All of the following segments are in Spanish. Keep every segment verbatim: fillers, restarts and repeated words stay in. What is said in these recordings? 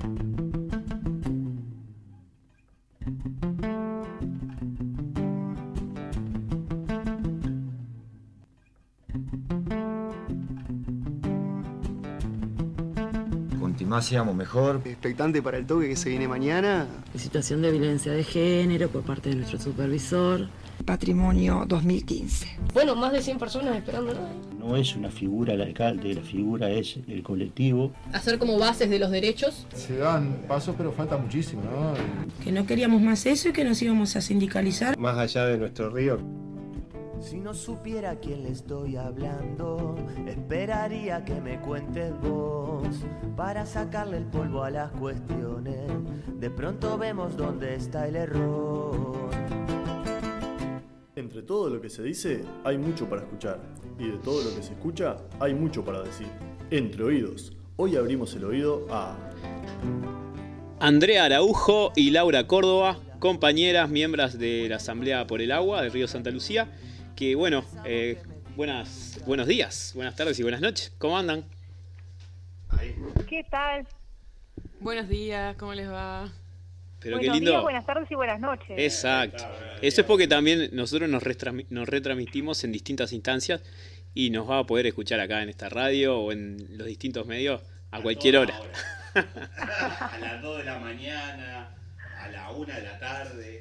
Cuanto más seamos mejor. Expectante para el toque que se viene mañana. La situación de violencia de género por parte de nuestro supervisor. Patrimonio dos mil quince. Bueno, más de cien personas esperándolo. No es una figura el alcalde, la figura es el colectivo. Hacer como bases de los derechos. Se dan pasos, pero falta muchísimo, ¿no? Que no queríamos más eso y que nos íbamos a sindicalizar. Más allá de nuestro río. Si no supiera a quién le estoy hablando, esperaría que me cuentes vos, para sacarle el polvo a las cuestiones. De pronto vemos dónde está el error. Entre todo lo que se dice, hay mucho para escuchar. Y de todo lo que se escucha, hay mucho para decir. Entre oídos. Hoy abrimos el oído a... Andrea Araujo y Laura Córdoba, compañeras, miembros de la Asamblea por el Agua de Río Santa Lucía. Que bueno, eh, buenas, buenos días, buenas tardes y buenas noches. ¿Cómo andan? ¿Qué tal? Buenos días, ¿cómo les va? Pero buenos qué lindo. días, buenas tardes y buenas noches. Exacto. Eso es porque también nosotros nos, retransmi- nos retransmitimos en distintas instancias y nos va a poder escuchar acá en esta radio o en los distintos medios a, a cualquier hora. hora. A las dos de la mañana, a la una de la tarde.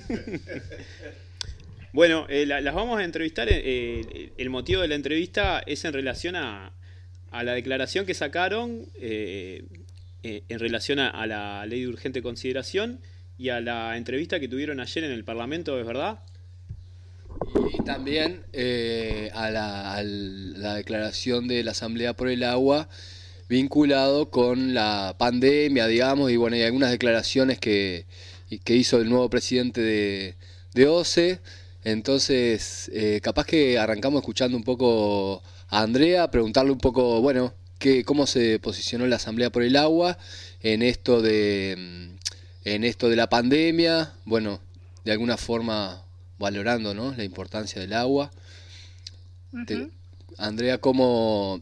Bueno, eh, la, las vamos a entrevistar. Eh, el motivo de la entrevista es en relación a, a la declaración que sacaron eh, eh, en relación a, a la ley de urgente consideración y a la entrevista que tuvieron ayer en el Parlamento, ¿es verdad? Y también eh, a, la, a la declaración de la Asamblea por el Agua vinculado con la pandemia, digamos, y bueno, hay algunas declaraciones que, que hizo el nuevo presidente de, de O C E. Entonces, eh, capaz que arrancamos escuchando un poco a Andrea, preguntarle un poco, bueno, qué, cómo se posicionó la Asamblea por el Agua en esto de, en esto de la pandemia, bueno, de alguna forma valorando, ¿no?, la importancia del agua. Uh-huh. Te, Andrea, ¿cómo,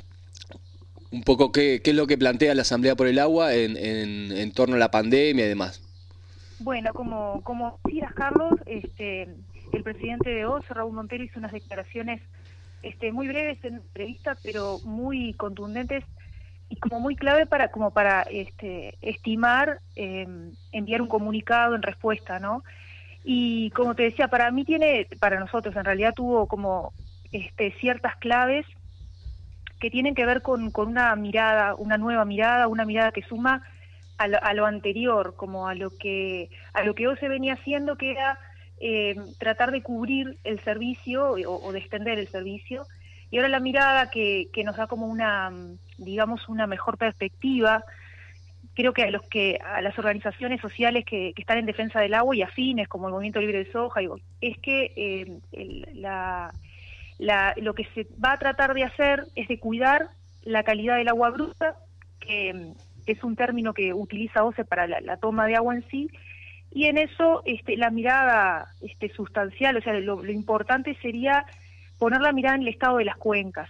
un poco qué, qué es lo que plantea la Asamblea por el Agua en, en, en torno a la pandemia y demás? Bueno, como, como decías, Carlos, este... el presidente de O C E, Raúl Montero, hizo unas declaraciones este, muy breves en entrevista, pero muy contundentes y como muy clave para como para este, estimar, eh, enviar un comunicado en respuesta, ¿no? Y como te decía, para mí tiene, para nosotros en realidad tuvo como este, ciertas claves que tienen que ver con, con una mirada, una nueva mirada, una mirada que suma a lo, a lo anterior, como a lo que a lo que O C E venía haciendo, que era Eh, tratar de cubrir el servicio o, o de extender el servicio, y ahora la mirada que, que nos da como una, digamos, una mejor perspectiva. Creo que a los que a las organizaciones sociales que, que están en defensa del agua y afines, como el Movimiento Libre de Soja, digo, es que eh, el, la, la, lo que se va a tratar de hacer es de cuidar la calidad del agua bruta, que, que es un término que utiliza O C E para la, la toma de agua en sí. Y en eso este, la mirada este, sustancial, o sea, lo, lo importante sería poner la mirada en el estado de las cuencas.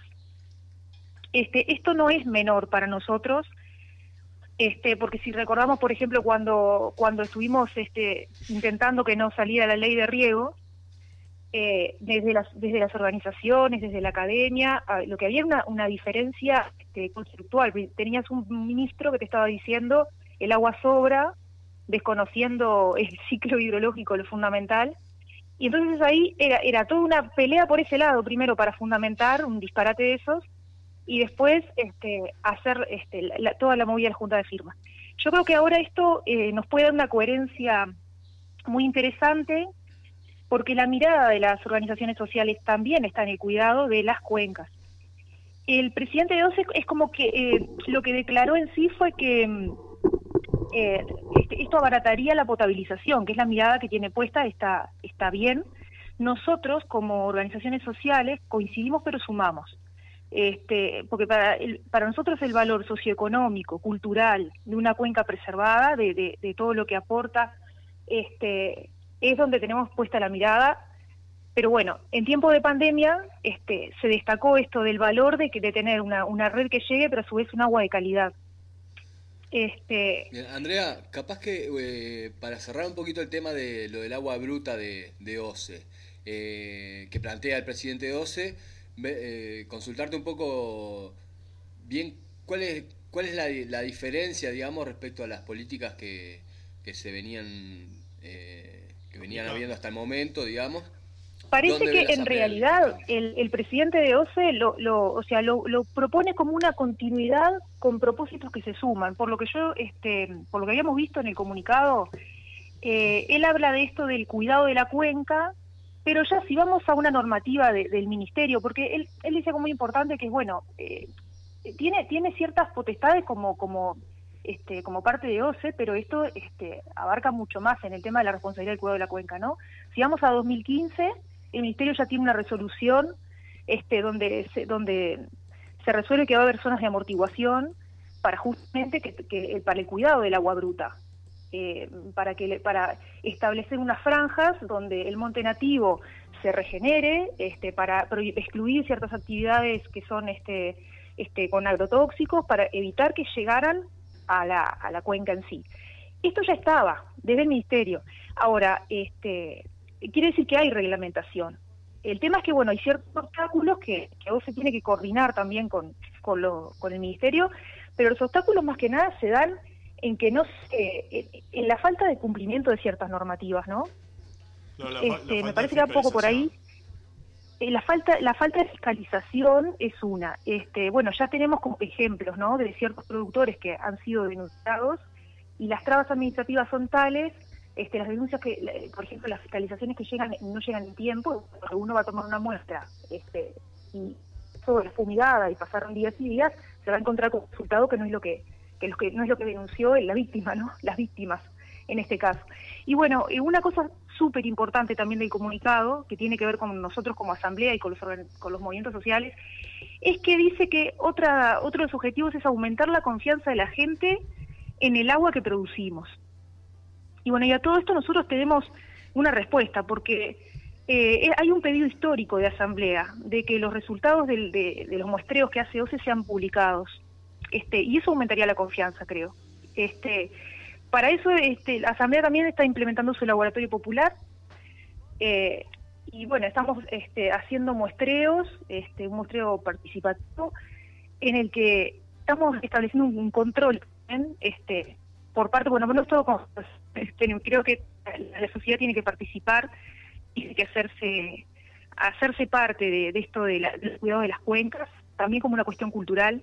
Este, esto no es menor para nosotros, este, porque si recordamos, por ejemplo, cuando, cuando estuvimos este, intentando que no saliera la ley de riego, eh, desde, las, desde las organizaciones, desde la academia, lo que había era una, una diferencia este, conceptual. Tenías un ministro que te estaba diciendo el agua sobra, desconociendo el ciclo hidrológico, lo fundamental, y entonces ahí era, era toda una pelea por ese lado, primero para fundamentar un disparate de esos, y después este, hacer este, la, toda la movida de la Junta de Firmas. Yo creo que ahora esto eh, nos puede dar una coherencia muy interesante, porque la mirada de las organizaciones sociales también está en el cuidado de las cuencas. El presidente de O C E es como que eh, lo que declaró en sí fue que Eh, este, esto abarataría la potabilización, que es la mirada que tiene puesta, está, está bien. Nosotros, como organizaciones sociales, coincidimos pero sumamos. Este, porque para, el, para nosotros el valor socioeconómico, cultural, de una cuenca preservada, de, de, de todo lo que aporta, este, es donde tenemos puesta la mirada. Pero bueno, en tiempo de pandemia este, se destacó esto del valor de, que, de tener una, una red que llegue, pero a su vez un agua de calidad. Este, Bien, Andrea, capaz que eh, para cerrar un poquito el tema de lo del agua bruta de, de OCE, eh, que plantea el presidente de OCE, eh, consultarte un poco bien cuál es cuál es la, la diferencia, digamos, respecto a las políticas que, que se venían eh, que venían habiendo hasta el momento, digamos. Parece que en realidad el, el presidente de OCE lo, lo, o sea, lo, lo propone como una continuidad con propósitos que se suman. Por lo que yo, este, por lo que habíamos visto en el comunicado, eh, él habla de esto del cuidado de la cuenca, pero ya si vamos a una normativa de, del ministerio, porque él, él dice como muy importante que, bueno, eh, tiene, tiene ciertas potestades como, como, este, como parte de OCE, pero esto este, abarca mucho más en el tema de la responsabilidad del cuidado de la cuenca, ¿no? Si vamos a dos mil quince, el ministerio ya tiene una resolución este, donde, se, donde se resuelve que va a haber zonas de amortiguación para justamente que, que para el cuidado del agua bruta, eh, para que para establecer unas franjas donde el monte nativo se regenere, este, para excluir ciertas actividades que son este, este, con agrotóxicos, para evitar que llegaran a la, a la cuenca en sí. Esto ya estaba desde el ministerio. Ahora, este quiere decir que hay reglamentación. El tema es que, bueno, hay ciertos obstáculos que, que vos se tiene que coordinar también con, con, lo, con el ministerio, pero los obstáculos más que nada se dan en que no se, en, en la falta de cumplimiento de ciertas normativas, ¿no? no la, este, la me parece que va poco por ahí. Eh, la falta la falta de fiscalización es una. Este, bueno, ya tenemos como ejemplos, ¿no?, de ciertos productores que han sido denunciados y las trabas administrativas son tales. Este, las denuncias que, por ejemplo, las fiscalizaciones que llegan no llegan en tiempo, porque uno va a tomar una muestra este, y todo es fumigada y pasaron días y días, se va a encontrar con un resultado que no es lo que, que, lo que no es lo que denunció la víctima, ¿no? Las víctimas en este caso. Y bueno, una cosa súper importante también del comunicado, que tiene que ver con nosotros como asamblea y con los con los movimientos sociales, es que dice que otra otro de los objetivos es aumentar la confianza de la gente en el agua que producimos. Y bueno, y a todo esto nosotros tenemos una respuesta, porque eh, hay un pedido histórico de Asamblea de que los resultados del, de, de los muestreos que hace OCE sean publicados, este, y eso aumentaría la confianza, creo. Este, para eso este, la Asamblea también está implementando su laboratorio popular, eh, y bueno, estamos este, haciendo muestreos, este, un muestreo participativo, en el que estamos estableciendo un, un control ¿eh? este, por parte, bueno, no es todo como... Este, creo que la sociedad tiene que participar y tiene que hacerse hacerse parte de, de esto de la, del cuidado de las cuencas, también como una cuestión cultural.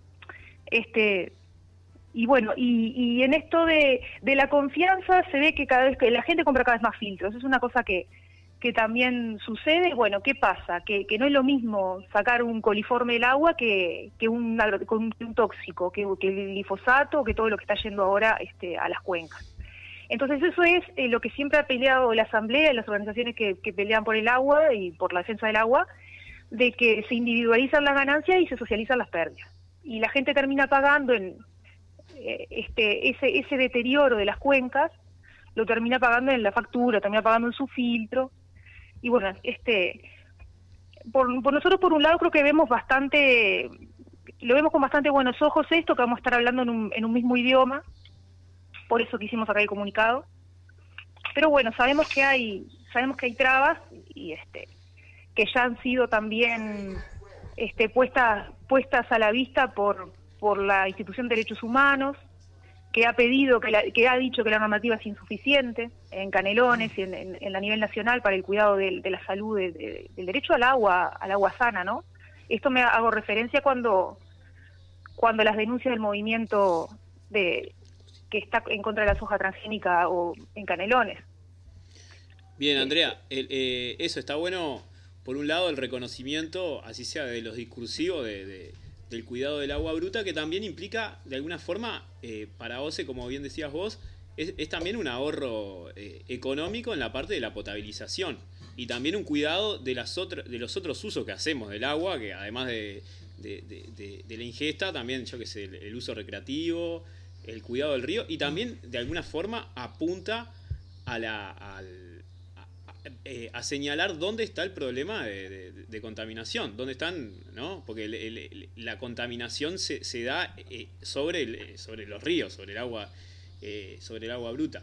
Este y bueno, y, y en esto de, de la confianza se ve que cada vez que la gente compra cada vez más filtros, es una cosa que, que también sucede. Bueno, ¿qué pasa? Que, que no es lo mismo sacar un coliforme del agua que, que un, un, un tóxico, que, que el glifosato, que todo lo que está yendo ahora este, a las cuencas. Entonces eso es eh, lo que siempre ha peleado la Asamblea y las organizaciones que, que pelean por el agua y por la defensa del agua, de que se individualizan las ganancias y se socializan las pérdidas. Y la gente termina pagando en eh, este ese ese deterioro de las cuencas, lo termina pagando en la factura, termina pagando en su filtro. Y bueno, este por, por nosotros por un lado creo que vemos bastante, lo vemos con bastante buenos ojos esto, que vamos a estar hablando en un, en un mismo idioma. Por eso quisimos sacar el comunicado. Pero bueno, sabemos que hay sabemos que hay trabas y este que ya han sido también este puestas puestas a la vista por por la institución de derechos humanos, que ha pedido que la, que ha dicho que la normativa es insuficiente en Canelones y en, en, en la nivel nacional para el cuidado de, de la salud, de, de, del derecho al agua, al agua sana, ¿no? Esto me hago referencia cuando cuando las denuncias del movimiento de que está en contra de la soja transgénica o en Canelones. Bien, Andrea, el, eh, eso está bueno, por un lado el reconocimiento, así sea de los discursivos, de, de, del cuidado del agua bruta, que también implica, de alguna forma, eh, para OCE, como bien decías vos, es, es también un ahorro eh, económico en la parte de la potabilización, y también un cuidado de, las otro, de los otros usos que hacemos del agua, que además de, de, de, de, de la ingesta, también, yo qué sé, el, el uso recreativo, el cuidado del río, y también de alguna forma apunta a la, al, eh, a señalar dónde está el problema de, de, de contaminación, dónde están, ¿no? Porque el, el, la contaminación se, se da eh, sobre, el, sobre los ríos, sobre el agua, eh, sobre el agua bruta.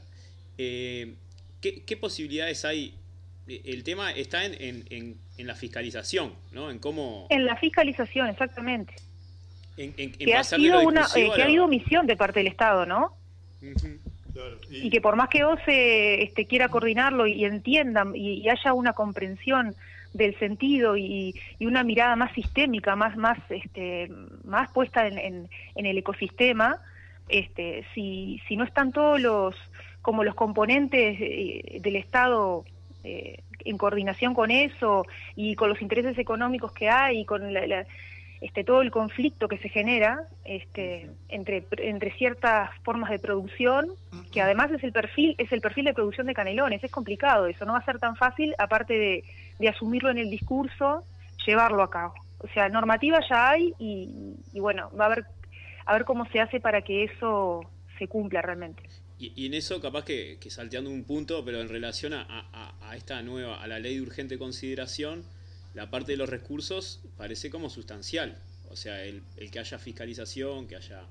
Eh, ¿qué, ¿Qué posibilidades hay? El tema está en, en, en, en la fiscalización, ¿no? En cómo... En la fiscalización, exactamente. En, en, en que ha sido una, eh, que ha habido omisión de parte del Estado, ¿no? Uh-huh. Claro, y... y que por más que O C E este, quiera coordinarlo y, y entiendan y, y haya una comprensión del sentido y, y una mirada más sistémica, más más este, más puesta en, en, en el ecosistema, este, si, si no están todos los como los componentes eh, del Estado eh, en coordinación con eso y con los intereses económicos que hay y con la, la Este, todo el conflicto que se genera este, entre, entre ciertas formas de producción, que además es el perfil es el perfil de producción de Canelones. Es complicado eso, no va a ser tan fácil, aparte de, de asumirlo en el discurso, llevarlo a cabo. O sea, normativa ya hay y, y bueno, va a ver, a ver cómo se hace para que eso se cumpla realmente. Y, y en eso capaz que, que salteando un punto, pero en relación a, a, a esta nueva, a la ley de urgente consideración, la parte de los recursos parece como sustancial. O sea, el, el que haya fiscalización, que haya,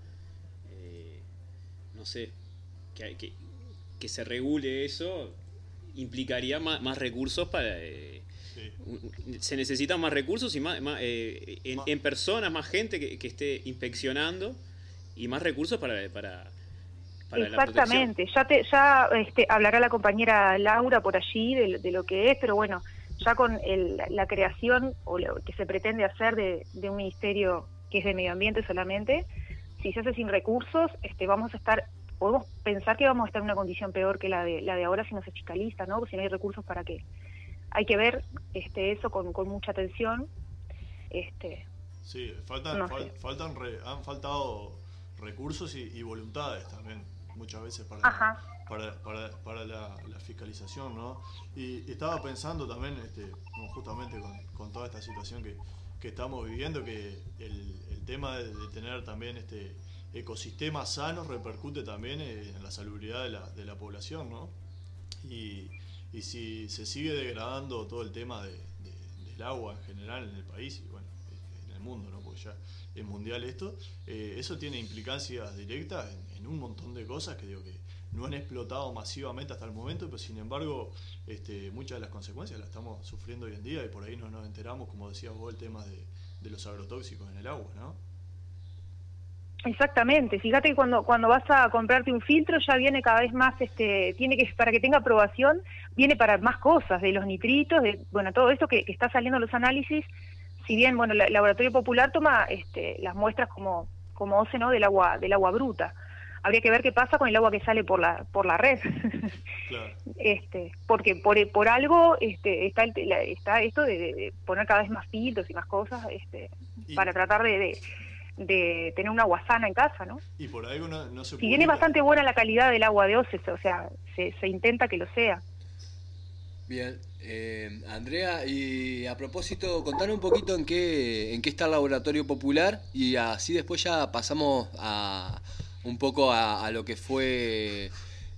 eh, no sé, que, que, que se regule eso, implicaría más, más recursos para... Eh, sí. Se necesitan más recursos y más, más eh, en, en personas, más gente que, que esté inspeccionando y más recursos para... para Para Exactamente, ya te, ya este, hablará la compañera Laura por allí de, de lo que es, pero bueno, ya con el, la creación o lo que se pretende hacer de, de un ministerio que es de medio ambiente solamente, si se hace sin recursos, este, vamos a estar, podemos pensar que vamos a estar en una condición peor que la de la de ahora si no se fiscaliza, ¿no? Si no hay recursos para qué. Hay que ver este, eso con, con mucha atención. Este, sí, faltan, no fal, sé. faltan re, han faltado recursos y, y voluntades también muchas veces para Ajá. para, para, para la, la fiscalización, ¿no? Y, y estaba pensando también, este, justamente con, con toda esta situación que, que estamos viviendo, que el, el tema de, de tener también este ecosistemas sanos repercute también en la salubridad de la, de la población, ¿no? Y, y si se sigue degradando todo el tema de, de, del agua en general en el país y bueno, en el mundo, ¿no? Porque ya es mundial esto, eh, eso tiene implicancias directas en, en un montón de cosas que digo que no han explotado masivamente hasta el momento, pero sin embargo este, muchas de las consecuencias las estamos sufriendo hoy en día y por ahí no nos enteramos, como decías vos, el tema de, de los agrotóxicos en el agua, ¿no? Exactamente, fíjate que cuando cuando vas a comprarte un filtro ya viene cada vez más, este tiene que para que tenga aprobación, viene para más cosas, de los nitritos, de bueno, todo esto que, que está saliendo en los análisis, si bien bueno, el Laboratorio Popular toma este, las muestras como como O C E, ¿no? del agua del agua bruta. Habría que ver qué pasa con el agua que sale por la por la red. Claro. Este, porque por por algo este está el, la, está esto de, de poner cada vez más filtros y más cosas este y... para tratar de, de de tener una agua sana en casa, ¿no? Y por algo no, no se Si bien es bastante buena la calidad del agua de O C E, o sea, se, se intenta que lo sea. Bien, eh, Andrea, y a propósito, contanos un poquito en qué en qué está el Laboratorio Popular y así después ya pasamos a un poco a, a lo que fue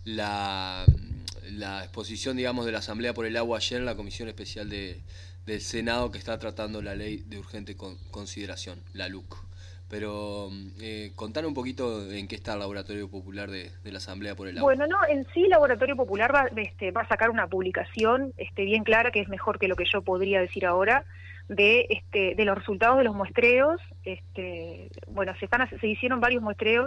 la, la exposición, digamos, de la Asamblea por el Agua ayer en la Comisión Especial de, del Senado que está tratando la Ley de Urgente con, Consideración, la L U C. Pero eh, contar un poquito en qué está el Laboratorio Popular de, de la Asamblea por el Agua. Bueno, no, en sí el Laboratorio Popular va, este, va a sacar una publicación este, bien clara, que es mejor que lo que yo podría decir ahora, de este, de los resultados de los muestreos. Este, bueno, se están se hicieron varios muestreos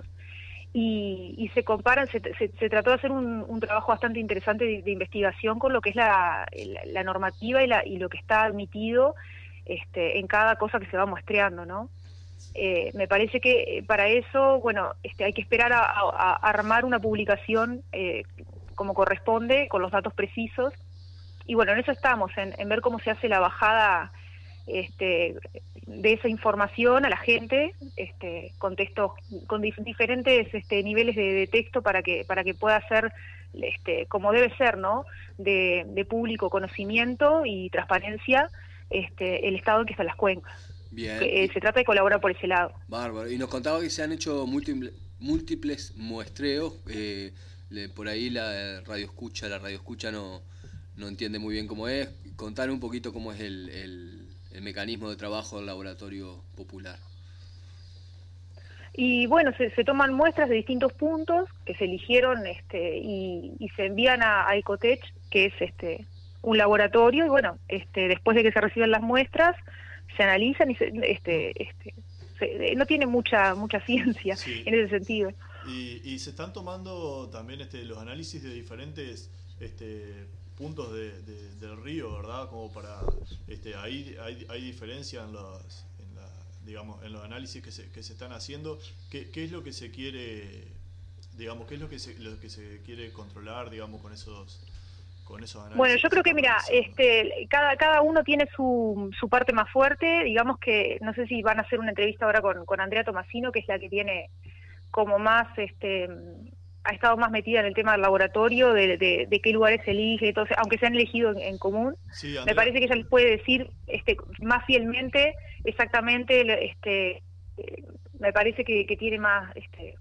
y, y se comparan, se, se, se trató de hacer un, un trabajo bastante interesante de, de investigación con lo que es la, la, la normativa y, la, y lo que está admitido este, en cada cosa que se va muestreando, ¿no? Eh, me parece que para eso, bueno, este, hay que esperar a, a, a armar una publicación eh, como corresponde, con los datos precisos, y bueno, en eso estamos, en, en ver cómo se hace la bajada este, de esa información a la gente, este, con textos, con dif diferentes este, niveles de, de texto para que para que pueda ser, este, como debe ser, ¿no? De, de público conocimiento y transparencia, este, el estado en que están las cuencas. Bien. Que, eh, se trata de colaborar por ese lado. Bárbaro. Y nos contaba que se han hecho múltiples, múltiples muestreos. Eh, le, por ahí la radio escucha, la radio escucha no, no entiende muy bien cómo es. Contar un poquito cómo es el, el, el mecanismo de trabajo del laboratorio popular. Y bueno, se, se toman muestras de distintos puntos que se eligieron este, y, y se envían a, a Ecotech, que es este un laboratorio, y bueno, este, después de que se reciben las muestras, se analizan y se, este, este, se, no tiene mucha mucha ciencia sí. en ese sentido. Y, y se están tomando también este, los análisis de diferentes este, puntos de, de, del río, ¿verdad? Como para, este, ahí hay, hay diferencia en los, en la, digamos, en los análisis que se, que se están haciendo. ¿Qué, qué es lo que se quiere, digamos, qué es lo que se, lo que se quiere controlar, digamos, con esos con esos análisis? Bueno, yo creo que mira, este, cada cada uno tiene su su parte más fuerte. Digamos que no sé si van a hacer una entrevista ahora con con Andrea Tomasino, que es la que tiene como más este ha estado más metida en el tema del laboratorio, de, de, de qué lugares se elige, entonces, aunque se han elegido en, en común, sí, me parece que ella les puede decir este más fielmente exactamente, este eh, me parece que, que tiene más este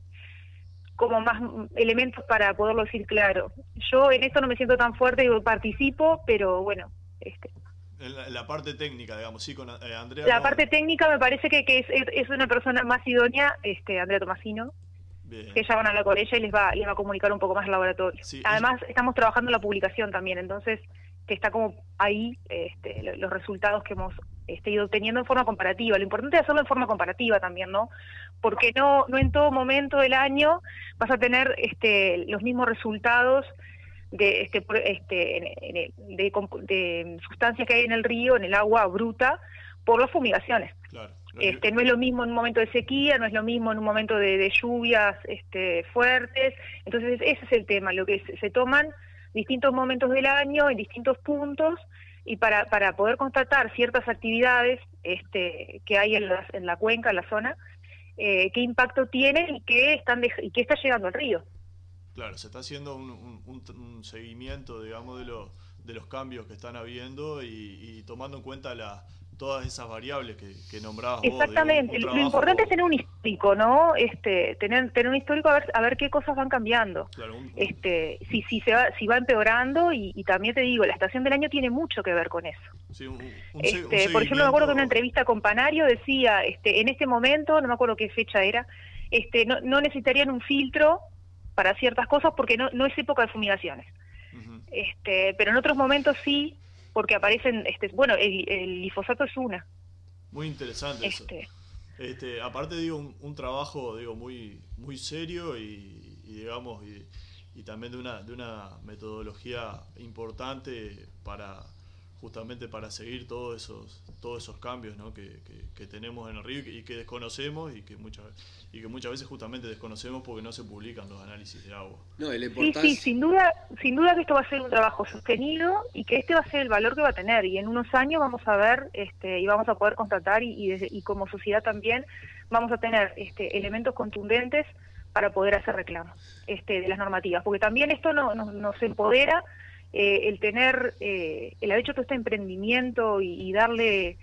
como más elementos para poderlo decir claro. Yo en esto no me siento tan fuerte, digo, participo, pero bueno, este en la, la parte técnica, digamos, sí, con eh, Andrea. La no... parte técnica me parece que, que es, es, es una persona más idónea, este Andrea Tomasino. Bien. Que ya van a hablar con ella y les va, les va a comunicar un poco más el laboratorio. Sí, además, ella... estamos trabajando en la publicación también, entonces que está como ahí este, los resultados que hemos este, ido obteniendo en forma comparativa. Lo importante es hacerlo en forma comparativa también, ¿no? Porque no no en todo momento del año vas a tener este, los mismos resultados de este, este en, en, de, de sustancias que hay en el río, en el agua bruta, por las fumigaciones. Claro. Este, no es lo mismo en un momento de sequía, no es lo mismo en un momento de, de lluvias este, fuertes. Entonces ese es el tema, lo que se, se toman distintos momentos del año en distintos puntos y para para poder constatar ciertas actividades este, que hay en la, en la cuenca, en la zona, eh, qué impacto tienen y qué están de, y qué está llegando al río. Claro, se está haciendo un, un, un, un seguimiento, digamos, de los de los cambios que están habiendo y, y tomando en cuenta la todas esas variables que, que nombrabas vos. Exactamente, digamos, lo importante es tener un histórico, ¿no? Este, tener tener un histórico a ver a ver qué cosas van cambiando. Claro, un, un... Este, si si se va si va empeorando y, y también te digo, la estación del año tiene mucho que ver con eso. Sí, un, un, este, un por ejemplo, me acuerdo que en una entrevista con Panario decía, este, en este momento, no me acuerdo qué fecha era, este, no, no necesitarían un filtro para ciertas cosas porque no no es época de fumigaciones. Uh-huh. Este, pero en otros momentos sí, porque aparecen, este, bueno, el, el glifosato es una. Muy interesante este. eso. Este, aparte digo un, un trabajo digo muy muy serio y, y digamos y, y también de una de una metodología importante para justamente para seguir todos esos todos esos cambios, ¿no? que, que, que tenemos en el río y que, y que desconocemos y que muchas y que muchas veces justamente desconocemos porque no se publican los análisis de agua. No, y la importancia... Sí, sí, sin duda, sin duda que esto va a ser un trabajo sostenido y que este va a ser el valor que va a tener y en unos años vamos a ver este y vamos a poder constatar y, y, desde, y como sociedad también vamos a tener este elementos contundentes para poder hacer reclamos este de las normativas, porque también esto no, no, nos empodera. Eh, el tener, eh, el haber hecho todo este emprendimiento y, y darle,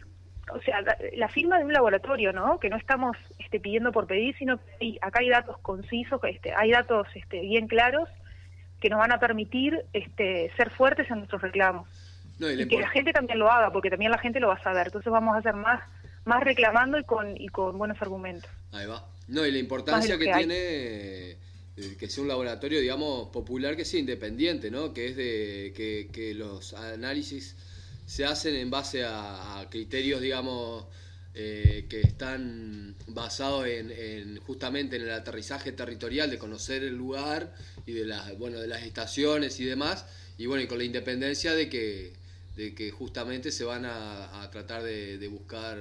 o sea, la, la firma de un laboratorio, ¿no? Que no estamos este, pidiendo por pedir, sino que hay, acá hay datos concisos, este, hay datos este, bien claros que nos van a permitir este, ser fuertes en nuestros reclamos. No, y, y que la gente también lo haga, porque también la gente lo va a saber. Entonces vamos a hacer más, más reclamando y con, y con buenos argumentos. Ahí va. No, y la importancia que, que tiene... que sea un laboratorio, digamos, popular, que sea independiente, ¿no? Que es de que, que los análisis se hacen en base a, a criterios, digamos, eh, que están basados en, en justamente en el aterrizaje territorial, de conocer el lugar y de las, bueno, de las estaciones y demás, y bueno, y con la independencia de que, de que justamente se van a, a tratar de, de buscar...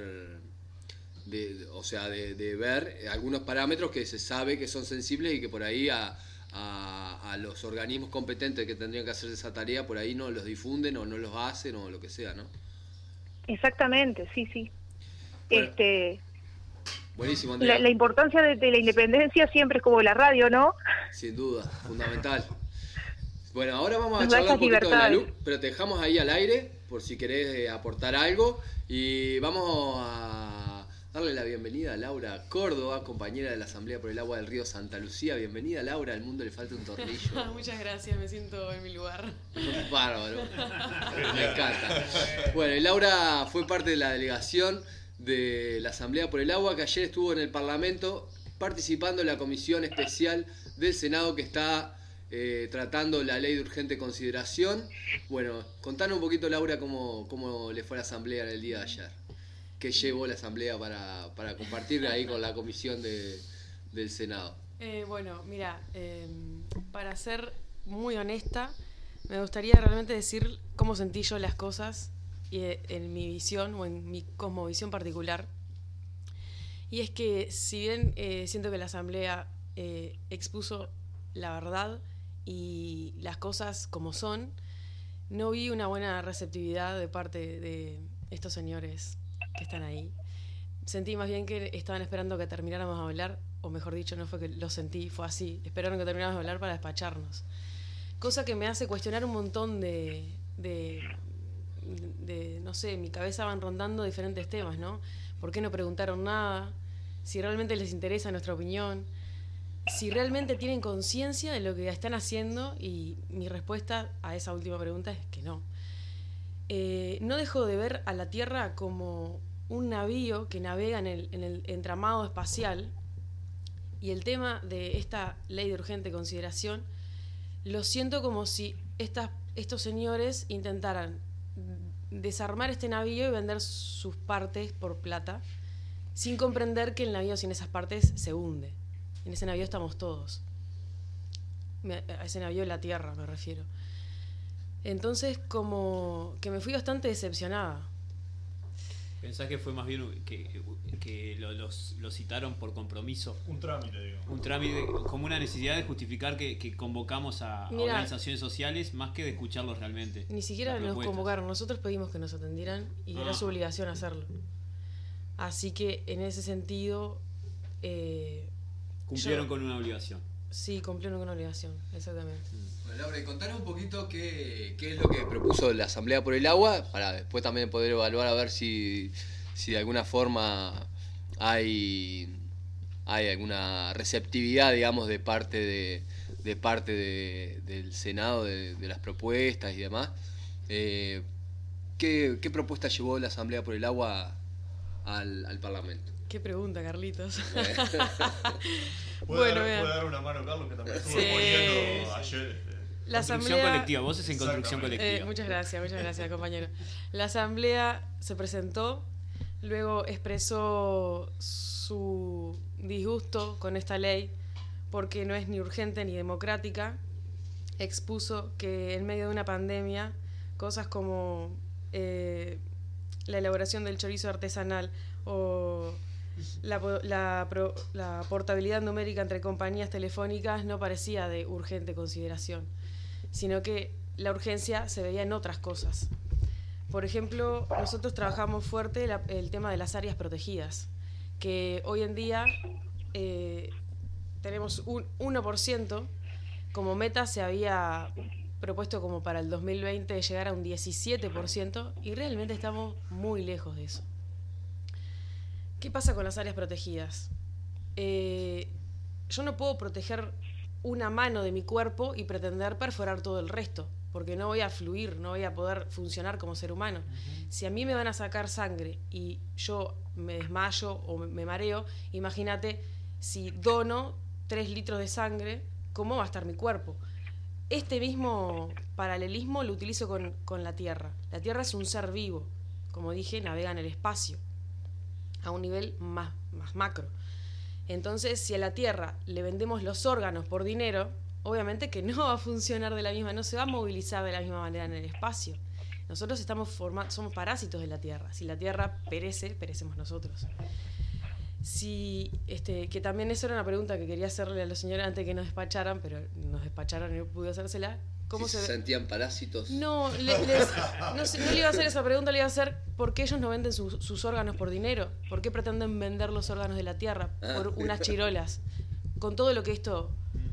De, o sea, de, de ver algunos parámetros que se sabe que son sensibles y que por ahí a, a, a los organismos competentes que tendrían que hacer esa tarea, por ahí no los difunden o no los hacen o lo que sea, ¿no? Exactamente, sí, sí. Bueno, este buenísimo, Andrea. La, la importancia de, de la independencia siempre es como la radio, ¿no? Sin duda, fundamental. Bueno, ahora vamos a charlar un poquito de la luz, pero te dejamos ahí al aire por si querés aportar algo y vamos a darle la bienvenida a Laura Córdoba, compañera de la Asamblea por el Agua del Río Santa Lucía. Bienvenida, Laura, al mundo le falta un tornillo. Muchas gracias, me siento en mi lugar. Bárbaro, me encanta. Bueno, y Laura fue parte de la delegación de la Asamblea por el Agua, que ayer estuvo en el Parlamento participando en la comisión especial del Senado que está eh, tratando la ley de urgente consideración. Bueno, contanos un poquito, Laura, cómo, cómo le fue a la Asamblea en el día de ayer. ¿Qué llevó la Asamblea para, para compartir ahí con la comisión de, del Senado? Eh, bueno, mira, eh, para ser muy honesta, me gustaría realmente decir cómo sentí yo las cosas y en mi visión o en mi cosmovisión particular. Y es que si bien eh, siento que la Asamblea eh, expuso la verdad y las cosas como son, no vi una buena receptividad de parte de estos señores que están ahí. Sentí más bien que estaban esperando que termináramos de hablar, o mejor dicho, no fue que lo sentí, fue así, esperaron que termináramos de hablar para despacharnos. Cosa que me hace cuestionar un montón de, de, de, no sé, en mi cabeza van rondando diferentes temas, ¿no? ¿Por qué no preguntaron nada? Si realmente les interesa nuestra opinión, si realmente tienen conciencia de lo que están haciendo, y mi respuesta a esa última pregunta es que no. Eh, no dejo de ver a la Tierra como un navío que navega en el, en el entramado espacial, y el tema de esta ley de urgente consideración lo siento como si estas, estos señores intentaran desarmar este navío y vender sus partes por plata, sin comprender que el navío sin esas partes se hunde. En ese navío estamos todos. A ese navío de la Tierra me refiero. Entonces, como que me fui bastante decepcionada. ¿Pensás que fue más bien que, que lo, los, lo citaron por compromiso? Un trámite, digamos. Un trámite, como una necesidad de justificar que, que convocamos a, Mirá, a organizaciones sociales, más que de escucharlos realmente. Ni siquiera nos convocaron, nosotros pedimos que nos atendieran y ah. era su obligación hacerlo. Así que en ese sentido... Eh, Cumplieron yo, con una obligación. Sí, cumplieron con una obligación, exactamente. Bueno, Laura, contanos un poquito qué, qué es lo que propuso la Asamblea por el Agua, para después también poder evaluar a ver si, si de alguna forma hay, hay alguna receptividad, digamos, de parte de, de parte de, del Senado, de, de las propuestas y demás. Eh, ¿qué, ¿Qué propuesta llevó la Asamblea por el Agua al, al Parlamento? Qué pregunta, Carlitos. ¿Puede, bueno, dar, ¿Puede dar una mano, Carlos, que también estuvo sí, poniendo ayer? La construcción asamblea... colectiva, vos es en construcción colectiva. Eh, muchas gracias, muchas gracias, compañero. La Asamblea se presentó, luego expresó su disgusto con esta ley porque no es ni urgente ni democrática. Expuso que en medio de una pandemia, cosas como eh, la elaboración del chorizo artesanal o la, la, la portabilidad numérica entre compañías telefónicas no parecía de urgente consideración, sino que la urgencia se veía en otras cosas. Por ejemplo, nosotros trabajamos fuerte la, el tema de las áreas protegidas, que hoy en día eh, tenemos un uno por ciento, como meta se había propuesto como para el dos mil veinte llegar a un diecisiete por ciento, y realmente estamos muy lejos de eso. ¿Qué pasa con las áreas protegidas? Eh, yo no puedo proteger una mano de mi cuerpo y pretender perforar todo el resto, porque no voy a fluir, no voy a poder funcionar como ser humano. Uh-huh. Si a mí me van a sacar sangre y yo me desmayo o me mareo, imagínate si dono tres litros de sangre, ¿cómo va a estar mi cuerpo? Este mismo paralelismo lo utilizo con, con la Tierra. La Tierra es un ser vivo, como dije, navega en el espacio, a un nivel más, más macro. Entonces, si a la Tierra le vendemos los órganos por dinero, obviamente que no va a funcionar de la misma, no se va a movilizar de la misma manera en el espacio. Nosotros estamos forma- somos parásitos de la Tierra. Si la Tierra perece, perecemos nosotros. Si, este, que también eso era una pregunta que quería hacerle a los señores antes de que nos despacharan, pero nos despacharon y no pude hacérsela. ¿Cómo si se, se sentían parásitos? No, le, les, no, sé, no le iba a hacer esa pregunta, le iba a hacer ¿por qué ellos no venden su, sus órganos por dinero? ¿Por qué pretenden vender los órganos de la Tierra por unas chirolas? Con todo lo que esto,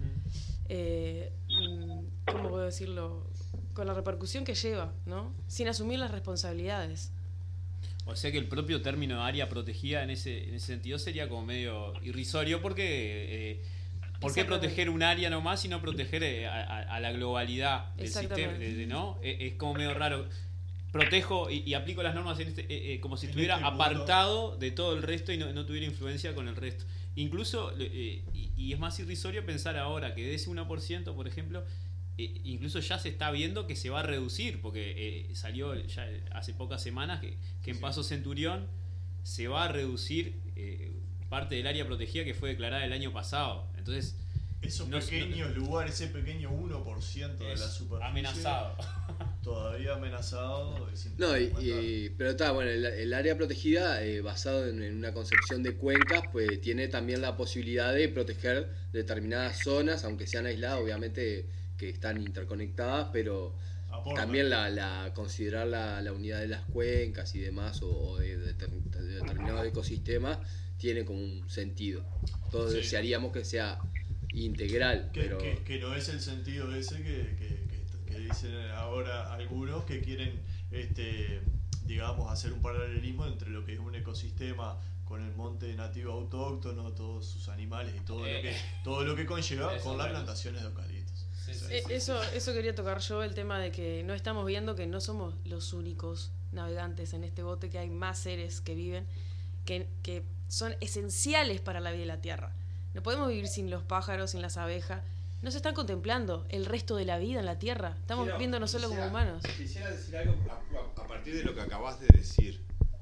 eh, ¿cómo puedo decirlo? Con la repercusión que lleva, ¿no? Sin asumir las responsabilidades. O sea que el propio término área protegida en ese, en ese sentido sería como medio irrisorio porque... Eh, ¿Por qué proteger un área nomás y no proteger eh, a, a, a la globalidad del sistema? De, de, ¿no? Es, es como medio raro. Protejo y, y aplico las normas en este, eh, eh, como si estuviera este apartado de todo el resto y no, no tuviera influencia con el resto. Incluso, eh, y, y es más irrisorio pensar ahora que de ese uno por ciento, por ejemplo, eh, incluso ya se está viendo que se va a reducir, porque eh, salió ya hace pocas semanas que, que en sí. Paso Centurión se va a reducir eh, parte del área protegida que fue declarada el año pasado. Entonces, esos no, pequeños no, lugares, ese pequeño uno por ciento de la superficie amenazado. Todavía amenazado. No, y, y, pero está, bueno, el, el área protegida, eh, basado en, en una concepción de cuencas, pues tiene también la posibilidad de proteger determinadas zonas, aunque sean aisladas, obviamente que están interconectadas, pero Aporta. también la, la considerar la, la unidad de las cuencas y demás, o, o de, de, de determinados ecosistemas, tiene como un sentido. Todos sí. desearíamos que sea integral, que, pero... Que, que no es el sentido ese que, que, que, que dicen ahora algunos que quieren, este, digamos, hacer un paralelismo entre lo que es un ecosistema con el monte nativo autóctono, todos sus animales y todo eh, lo que todo lo que conlleva con las plantaciones de eucaliptos. Sí, sí, eh, sí, eso, sí. eso quería tocar yo, el tema de que no estamos viendo que no somos los únicos navegantes en este bote, que hay más seres que viven, que, que son esenciales para la vida de la Tierra. No podemos vivir sin los pájaros, sin las abejas. No se están contemplando el resto de la vida en la Tierra. Estamos Quiero, viéndonos solo quisiera, como humanos. Quisiera decir algo a, a partir de lo que acabas de decir,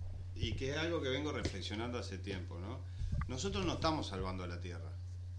y que es algo que vengo reflexionando hace tiempo, ¿no? Nosotros no estamos salvando a la Tierra.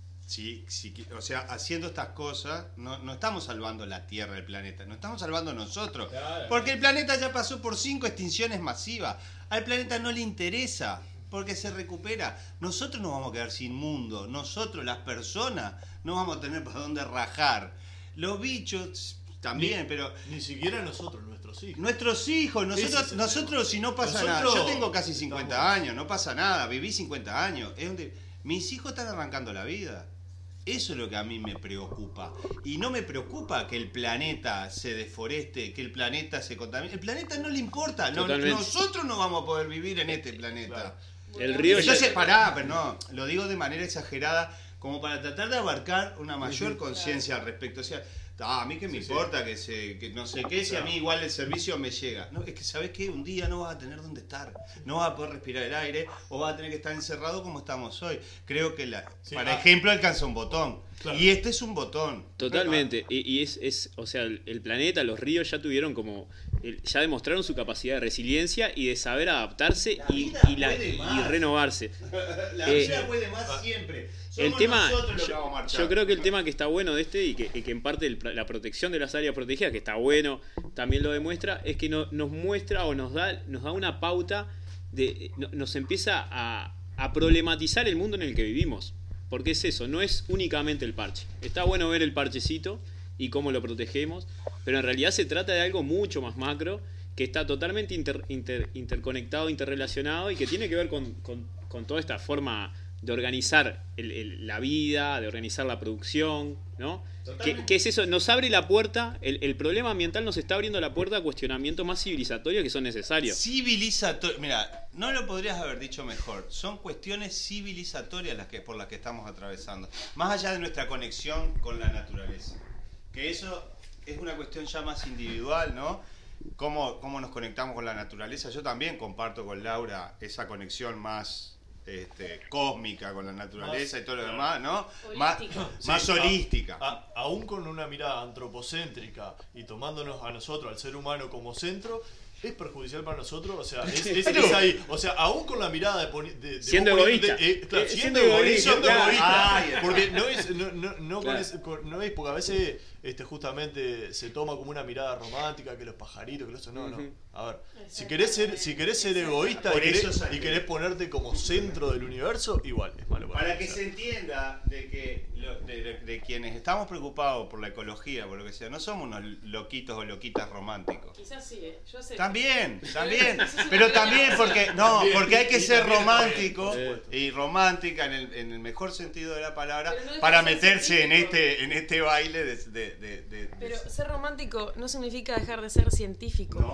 Sí, sí, o sea, haciendo estas cosas, no, no estamos salvando la Tierra, el planeta, nos estamos salvando nosotros. Claro. Porque el planeta ya pasó por cinco extinciones masivas. Al planeta no le interesa, porque se recupera. Nosotros nos vamos a quedar sin mundo. Nosotros, las personas, no vamos a tener para dónde rajar. Los bichos también, ni, pero... Ni siquiera nosotros, nuestros hijos. Nuestros hijos. Nosotros, nosotros si no pasa nosotros, nada... Yo tengo casi cincuenta estamos... años, no pasa nada. Viví cincuenta años. Es donde, mis hijos están arrancando la vida. Eso es lo que a mí me preocupa. Y no me preocupa que el planeta se deforeste, que el planeta se contamine. El planeta no le importa. No, nosotros no vamos a poder vivir en este planeta. Claro. El río Entonces, ya... pará, pero no, lo digo de manera exagerada, como para tratar de abarcar una mayor conciencia al respecto. O sea, ah, a mí que me sí, importa sí. que se, que no sé qué, si a mí igual el servicio me llega. No, es que sabes qué, un día no vas a tener dónde estar, no vas a poder respirar el aire, o vas a tener que estar encerrado como estamos hoy. Creo que, la, sí, para ah. ejemplo, alcanza un botón. Claro. Y este es un botón. Totalmente. Y, y es, es, o sea, el, el planeta, los ríos ya tuvieron como, el, ya demostraron su capacidad de resiliencia y de saber adaptarse y, y, la, y renovarse. La eh, vida puede más siempre. Somos el tema, nosotros los yo, que vamos a marchar. Yo creo que el tema que está bueno de este y que, y que en parte el, la protección de las áreas protegidas, que está bueno, también lo demuestra, es que no, nos muestra o nos da, nos da una pauta, de, no, nos empieza a, a problematizar el mundo en el que vivimos. Porque es eso, no es únicamente el parche. Está bueno ver el parchecito y cómo lo protegemos, pero en realidad se trata de algo mucho más macro, que está totalmente inter, inter, interconectado, interrelacionado y que tiene que ver con, con, con toda esta forma de organizar el, el, la vida, de organizar la producción, ¿no? ¿Qué, ¿Qué es eso? Nos abre la puerta, el, el problema ambiental nos está abriendo la puerta a cuestionamientos más civilizatorios que son necesarios. Civilizatorios, mira, no lo podrías haber dicho mejor, son cuestiones civilizatorias las que, por las que estamos atravesando, más allá de nuestra conexión con la naturaleza, que eso es una cuestión ya más individual, ¿no? Cómo, cómo nos conectamos con la naturaleza. Yo también comparto con Laura esa conexión más... Este, cósmica con la naturaleza más, y todo lo demás, ¿no? Holística. Más, sí, más holística. A, a, aún con una mirada antropocéntrica y tomándonos a nosotros, al ser humano como centro, es perjudicial para nosotros, o sea, es, es, es ahí, o sea, aún con la mirada de, de, de siendo egoísta, de, eh, claro, eh, siendo, siendo egoísta, siendo claro. egoísta, Ay, porque no es, no, no, no, claro. con es, con, no es, porque a veces este, justamente se toma como una mirada romántica, que los pajaritos, que los no, no, a ver, si querés ser, si querés ser egoísta y querés, y querés ponerte como centro del universo, igual es malo para, para que se entienda de que lo, de, de, de quienes estamos preocupados por la ecología, por lo que sea, no somos unos loquitos o loquitas románticos. Quizás sí, ¿eh? Yo sé. También, también, pero también porque no, porque hay que ser romántico y romántica en el, en el mejor sentido de la palabra no para meterse en este en este baile de, de, de, de pero ser romántico no significa dejar de ser científico. No.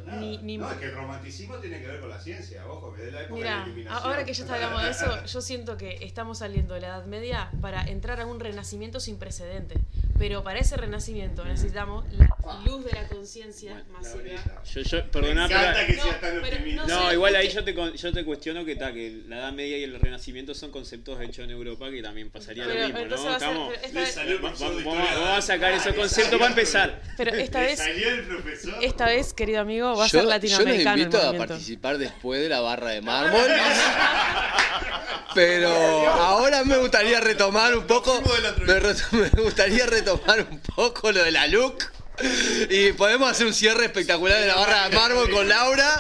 ni, ni... No, es que el romanticismo tiene que ver con la ciencia, ojo, que es la época Mirá, de la iluminación. ahora que ya está hablando de eso, yo siento que estamos saliendo de la Edad Media para entrar a un renacimiento sin precedente. Pero para ese renacimiento necesitamos la luz de la conciencia masiva. Yo, yo, perdoná, Me encanta pero- que sea tan optimista. No, sé, igual ahí porque- yo te, con- yo te cuestiono que, ta, que la Edad Media y el Renacimiento son conceptos hechos en Europa que también pasaría Pero lo mismo, entonces ¿no? va a ser- Estamos, pero esta vez- salió el va- profesor de vamos, historia. vamos a sacar esos conceptos para empezar. Pero esta Le vez, salió el profesor. esta vez, querido amigo, va a Yo, ser yo latinoamericano los el invito a movimiento. participar después de la barra de mármol. Pero ahora me gustaría retomar un poco. Me, reto- me gustaría retomar un poco lo de la look. Y podemos hacer un cierre espectacular de la barra de mármol con Laura.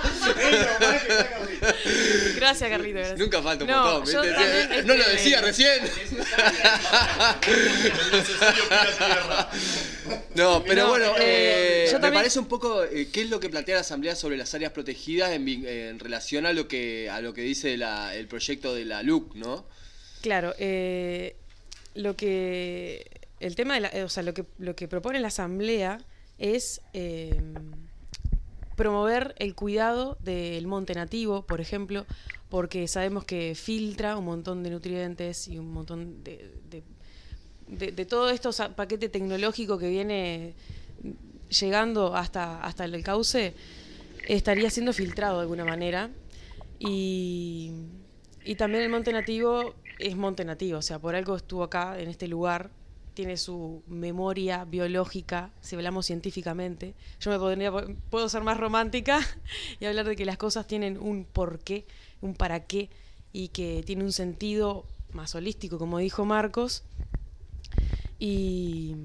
Gracias, Carlito. Gracias. Nunca falta un No, montón, yo ¿viste? también, No lo este, decía recién. No, pero No, bueno, eh, eh, yo me también- parece un poco eh, qué es lo que plantea la Asamblea sobre las áreas protegidas en, vi- en relación a lo que a lo que dice la- el proyecto de la L U C, ¿no? Claro, eh, lo que el tema de la, o sea, lo que lo que propone la Asamblea es eh, promover el cuidado del monte nativo, por ejemplo, porque sabemos que filtra un montón de nutrientes y un montón de, de, de, de todo esto, o sea, paquete tecnológico que viene llegando hasta, hasta el cauce, estaría siendo filtrado de alguna manera. Y, y también el monte nativo es monte nativo, o sea, por algo estuvo acá, en este lugar, tiene su memoria biológica, si hablamos científicamente. Yo me podría, puedo ser más romántica y hablar de que las cosas tienen un porqué, un para qué, y que tiene un sentido más holístico, como dijo Marcos. Y,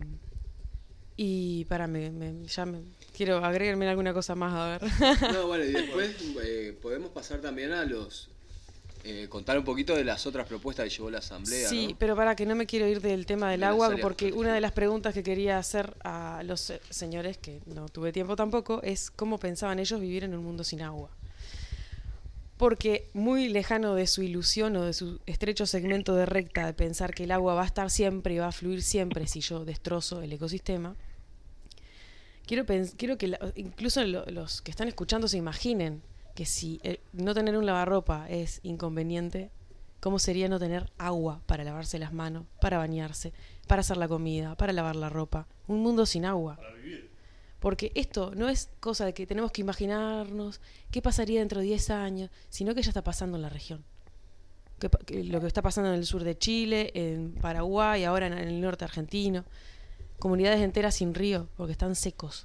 y para, me, me- ya me, quiero agregarme alguna cosa más, a ver. No, bueno, y después eh, podemos pasar también a los eh, contar un poquito de las otras propuestas que llevó la Asamblea, Sí, ¿no? pero para que no me quiero ir del tema del De las agua, áreas porque protegidas. una de las preguntas que quería hacer a los eh, señores, que no tuve tiempo tampoco, es cómo pensaban ellos vivir en un mundo sin agua. Porque muy lejano de su ilusión o de su estrecho segmento de recta de pensar que el agua va a estar siempre y va a fluir siempre si yo destrozo el ecosistema, quiero, pens- quiero que la- incluso lo- los que están escuchando se imaginen que si eh, no tener un lavarropa es inconveniente, ¿cómo sería no tener agua para lavarse las manos, para bañarse, para hacer la comida, para lavar la ropa? Un mundo sin agua. Para vivir. Porque esto no es cosa de que tenemos que imaginarnos qué pasaría dentro de diez años, sino que ya está pasando en la región. Que pa- que lo que está pasando en el sur de Chile, en Paraguay, ahora en, en el norte argentino. Comunidades enteras sin río, porque están secos.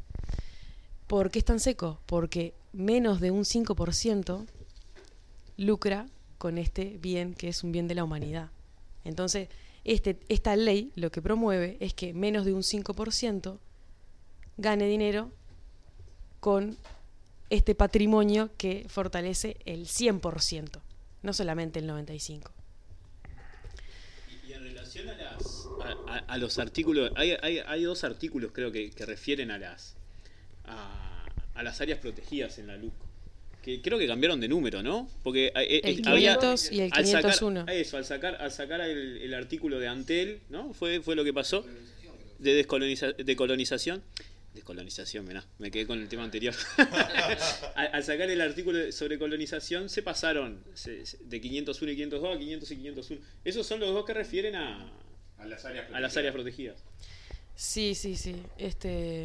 ¿Por qué están secos? Porque menos de un cinco por ciento lucra con este bien que es un bien de la humanidad. Entonces, este, esta ley lo que promueve es que menos de un cinco por ciento gane dinero con este patrimonio que fortalece el cien por ciento, no solamente el noventa y cinco por ciento. Y en relación a las a, a- a los artículos, hay, hay, hay dos artículos creo que, que refieren a las a, a las áreas protegidas en la L U C, que creo que cambiaron de número, ¿no? Porque eh, El eh, había- quinientos y el al sacar- quinientos uno. eso, al sacar al sacar el, el artículo de Antel, ¿no? Fue fue lo que pasó de descoloniza, de colonización. Descolonización, mirá, me quedé con el tema anterior. al, al sacar el artículo sobre colonización, se pasaron se- se- de quinientos uno y quinientos dos a quinientos y quinientos uno. Esos son los dos que refieren a, A las áreas a las áreas protegidas. Sí, sí, sí. Este,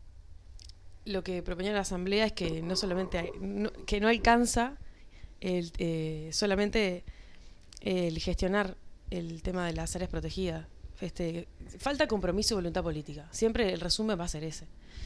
lo que proponía la Asamblea es que no solamente hay- no- que no alcanza el, eh, solamente el gestionar el tema de las áreas protegidas. Este, falta compromiso y voluntad política. Siempre el resumen va a ser ese.